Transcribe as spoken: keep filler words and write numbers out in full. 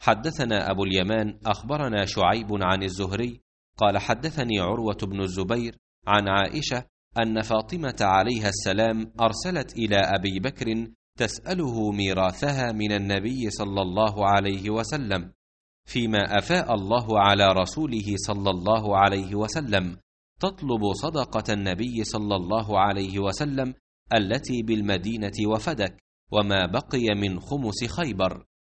حدثنا أبو اليمان أخبرنا شعيب عن الزهري قال حدثني عروة بن الزبير عن عائشة أن فاطمة عليها السلام أرسلت إلى أبي بكر تسأله ميراثها من النبي صلى الله عليه وسلم فيما أفاء الله على رسوله صلى الله عليه وسلم، تطلب صدقة النبي صلى الله عليه وسلم التي بالمدينة وفدك وما بقي من خمس خيبر،